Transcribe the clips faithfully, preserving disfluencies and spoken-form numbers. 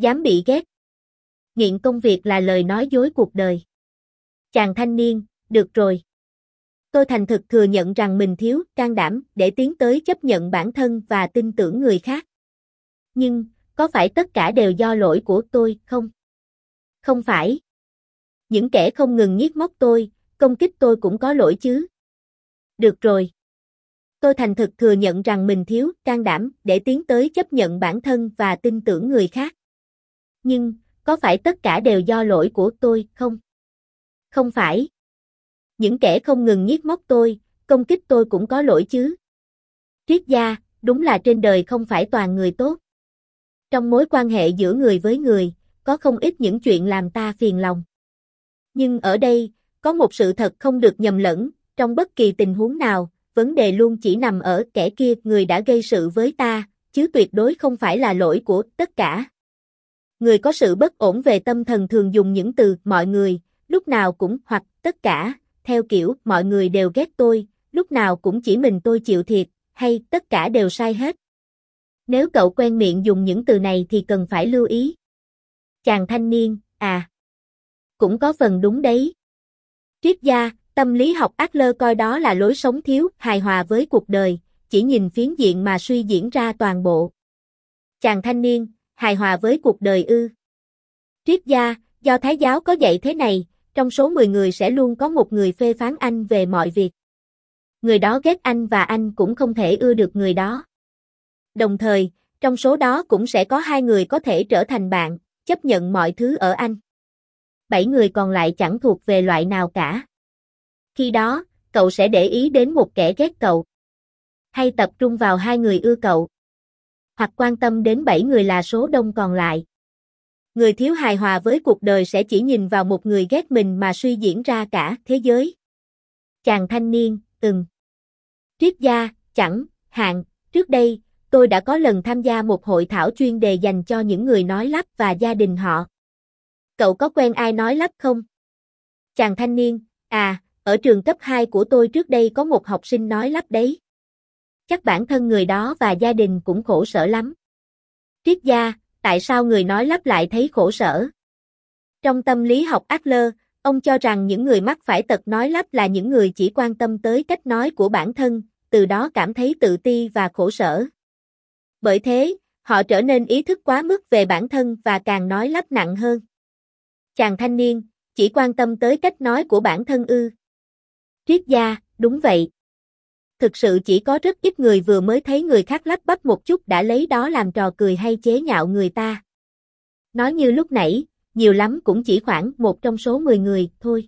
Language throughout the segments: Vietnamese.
Dám bị ghét. Nghiện công việc là lời nói dối cuộc đời. Chàng thanh niên, được rồi. Tôi thành thực thừa nhận rằng mình thiếu can đảm để tiến tới chấp nhận bản thân và tin tưởng người khác. Nhưng, có phải tất cả đều do lỗi của tôi không? Không phải. Những kẻ không ngừng nhiếc móc tôi, công kích tôi cũng có lỗi chứ. Được rồi. Tôi thành thực thừa nhận rằng mình thiếu can đảm để tiến tới chấp nhận bản thân và tin tưởng người khác. Nhưng, có phải tất cả đều do lỗi của tôi không? Không phải. Những kẻ không ngừng nhiếc móc tôi, công kích tôi cũng có lỗi chứ. Triết gia, đúng là trên đời không phải toàn người tốt. Trong mối quan hệ giữa người với người, có không ít những chuyện làm ta phiền lòng. Nhưng ở đây, có một sự thật không được nhầm lẫn, trong bất kỳ tình huống nào, vấn đề luôn chỉ nằm ở kẻ kia, người đã gây sự với ta, chứ tuyệt đối không phải là lỗi của tất cả. Người có sự bất ổn về tâm thần thường dùng những từ mọi người, lúc nào cũng hoặc tất cả, theo kiểu mọi người đều ghét tôi, lúc nào cũng chỉ mình tôi chịu thiệt, hay tất cả đều sai hết. Nếu cậu quen miệng dùng những từ này thì cần phải lưu ý. Chàng thanh niên, à, cũng có phần đúng đấy. Triết gia, tâm lý học Adler coi đó là lối sống thiếu hài hòa với cuộc đời, chỉ nhìn phiến diện mà suy diễn ra toàn bộ. Chàng thanh niên, hài hòa với cuộc đời ư? Triết gia, do Thái giáo có dạy thế này, trong số mười người sẽ luôn có một người phê phán anh về mọi việc. Người đó ghét anh và anh cũng không thể ưa được người đó. Đồng thời, trong số đó cũng sẽ có hai người có thể trở thành bạn, chấp nhận mọi thứ ở anh. Bảy người còn lại chẳng thuộc về loại nào cả. Khi đó, cậu sẽ để ý đến một kẻ ghét cậu. Hay tập trung vào hai người ưa cậu. Hoặc quan tâm đến bảy người là số đông còn lại. Người thiếu hài hòa với cuộc đời sẽ chỉ nhìn vào một người ghét mình mà suy diễn ra cả thế giới. Chàng thanh niên, ừm. Triết gia, chẳng hạn, trước đây, tôi đã có lần tham gia một hội thảo chuyên đề dành cho những người nói lắp và gia đình họ. Cậu có quen ai nói lắp không? Chàng thanh niên, à, ở trường cấp hai của tôi trước đây có một học sinh nói lắp đấy. Chắc bản thân người đó và gia đình cũng khổ sở lắm. Triết gia, tại sao người nói lắp lại thấy khổ sở? Trong tâm lý học Adler, ông cho rằng những người mắc phải tật nói lắp là những người chỉ quan tâm tới cách nói của bản thân, từ đó cảm thấy tự ti và khổ sở. Bởi thế, họ trở nên ý thức quá mức về bản thân và càng nói lắp nặng hơn. Chàng thanh niên, chỉ quan tâm tới cách nói của bản thân ư? Triết gia, đúng vậy. Thực sự chỉ có rất ít người vừa mới thấy người khác lắp bắp một chút đã lấy đó làm trò cười hay chế nhạo người ta. Nói như lúc nãy, nhiều lắm cũng chỉ khoảng một trong số mười người thôi.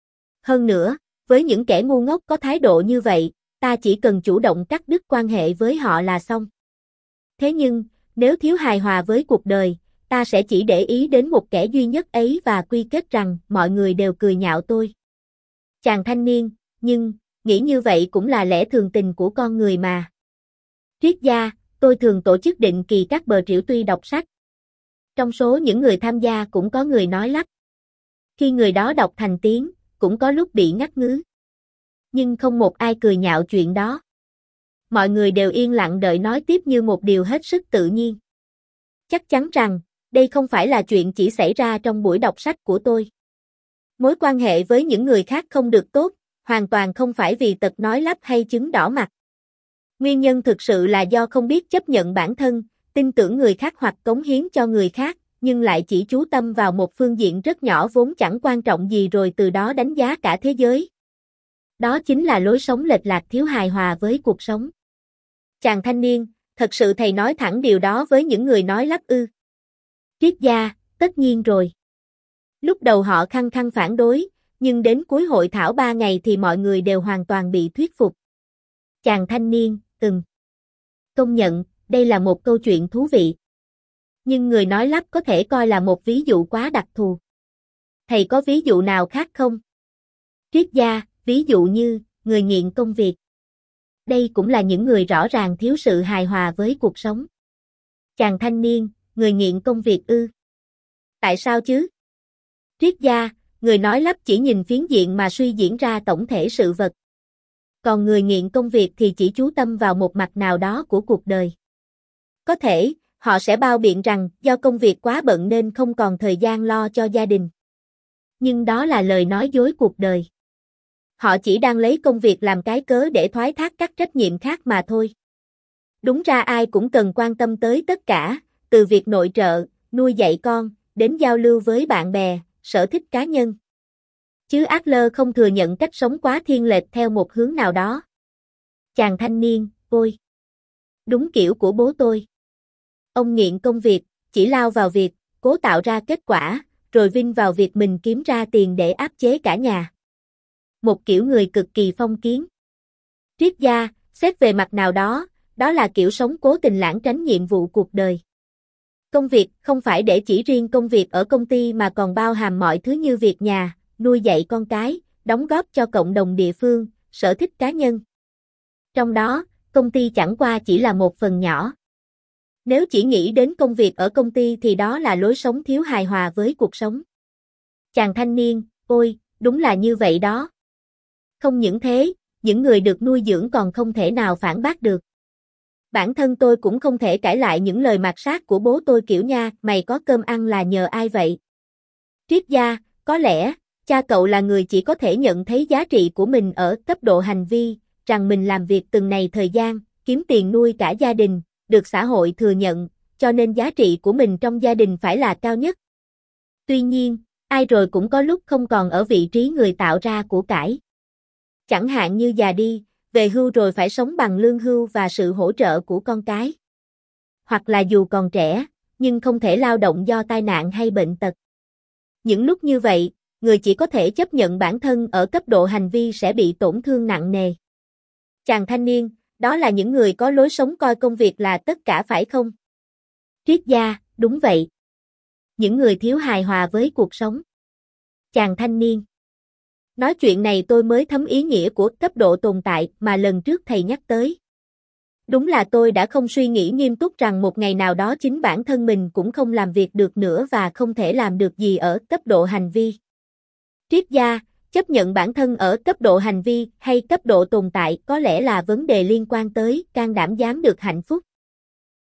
Hơn nữa, với những kẻ ngu ngốc có thái độ như vậy, ta chỉ cần chủ động cắt đứt quan hệ với họ là xong. Thế nhưng, nếu thiếu hài hòa với cuộc đời, ta sẽ chỉ để ý đến một kẻ duy nhất ấy và quy kết rằng mọi người đều cười nhạo tôi. Chàng thanh niên, nhưng, nghĩ như vậy cũng là lẽ thường tình của con người mà. Triết gia, tôi thường tổ chức định kỳ các bờ trĩu tuy đọc sách. Trong số những người tham gia cũng có người nói lắp. Khi người đó đọc thành tiếng, cũng có lúc bị ngắt ngứ. Nhưng không một ai cười nhạo chuyện đó. Mọi người đều yên lặng đợi nói tiếp như một điều hết sức tự nhiên. Chắc chắn rằng, đây không phải là chuyện chỉ xảy ra trong buổi đọc sách của tôi. Mối quan hệ với những người khác không được tốt, hoàn toàn không phải vì tật nói lắp hay chứng đỏ mặt. Nguyên nhân thực sự là do không biết chấp nhận bản thân, tin tưởng người khác hoặc cống hiến cho người khác, nhưng lại chỉ chú tâm vào một phương diện rất nhỏ vốn chẳng quan trọng gì rồi từ đó đánh giá cả thế giới. Đó chính là lối sống lệch lạc thiếu hài hòa với cuộc sống. Chàng thanh niên, thật sự thầy nói thẳng điều đó với những người nói lắp ư? Triết gia, tất nhiên rồi. Lúc đầu họ khăng khăng phản đối, nhưng đến cuối hội thảo ba ngày thì mọi người đều hoàn toàn bị thuyết phục. Chàng thanh niên, ừm. Công nhận, đây là một câu chuyện thú vị. Nhưng người nói lắp có thể coi là một ví dụ quá đặc thù. Thầy có ví dụ nào khác không? Triết gia, ví dụ như, người nghiện công việc. Đây cũng là những người rõ ràng thiếu sự hài hòa với cuộc sống. Chàng thanh niên, người nghiện công việc ư? Tại sao chứ? Triết gia, người nói lắp chỉ nhìn phiến diện mà suy diễn ra tổng thể sự vật. Còn người nghiện công việc thì chỉ chú tâm vào một mặt nào đó của cuộc đời. Có thể, họ sẽ bao biện rằng do công việc quá bận nên không còn thời gian lo cho gia đình. Nhưng đó là lời nói dối cuộc đời. Họ chỉ đang lấy công việc làm cái cớ để thoái thác các trách nhiệm khác mà thôi. Đúng ra ai cũng cần quan tâm tới tất cả, từ việc nội trợ, nuôi dạy con, đến giao lưu với bạn bè, sở thích cá nhân. Chứ Adler không thừa nhận cách sống quá thiên lệch theo một hướng nào đó. Chàng thanh niên, ôi! Đúng kiểu của bố tôi. Ông nghiện công việc, chỉ lao vào việc, cố tạo ra kết quả, rồi vin vào việc mình kiếm ra tiền để áp chế cả nhà. Một kiểu người cực kỳ phong kiến. Triết gia, xét về mặt nào đó, đó là kiểu sống cố tình lảng tránh nhiệm vụ cuộc đời. Công việc không phải để chỉ riêng công việc ở công ty mà còn bao hàm mọi thứ như việc nhà, nuôi dạy con cái, đóng góp cho cộng đồng địa phương, sở thích cá nhân. Trong đó, công ty chẳng qua chỉ là một phần nhỏ. Nếu chỉ nghĩ đến công việc ở công ty thì đó là lối sống thiếu hài hòa với cuộc sống. Chàng thanh niên, ôi, đúng là như vậy đó. Không những thế, những người được nuôi dưỡng còn không thể nào phản bác được. Bản thân tôi cũng không thể cãi lại những lời mạt sát của bố tôi kiểu nha, mày có cơm ăn là nhờ ai vậy? Triết gia, có lẽ, cha cậu là người chỉ có thể nhận thấy giá trị của mình ở cấp độ hành vi, rằng mình làm việc từng này thời gian, kiếm tiền nuôi cả gia đình, được xã hội thừa nhận, cho nên giá trị của mình trong gia đình phải là cao nhất. Tuy nhiên, ai rồi cũng có lúc không còn ở vị trí người tạo ra của cải. Chẳng hạn như già đi, về hưu rồi phải sống bằng lương hưu và sự hỗ trợ của con cái. Hoặc là dù còn trẻ, nhưng không thể lao động do tai nạn hay bệnh tật. Những lúc như vậy, người chỉ có thể chấp nhận bản thân ở cấp độ hành vi sẽ bị tổn thương nặng nề. Chàng thanh niên, đó là những người có lối sống coi công việc là tất cả phải không? Triết gia, đúng vậy. Những người thiếu hài hòa với cuộc sống. Chàng thanh niên. Nói chuyện này tôi mới thấm ý nghĩa của cấp độ tồn tại mà lần trước thầy nhắc tới. Đúng là tôi đã không suy nghĩ nghiêm túc rằng một ngày nào đó chính bản thân mình cũng không làm việc được nữa và không thể làm được gì ở cấp độ hành vi. Triết gia, chấp nhận bản thân ở cấp độ hành vi hay cấp độ tồn tại có lẽ là vấn đề liên quan tới can đảm dám được hạnh phúc.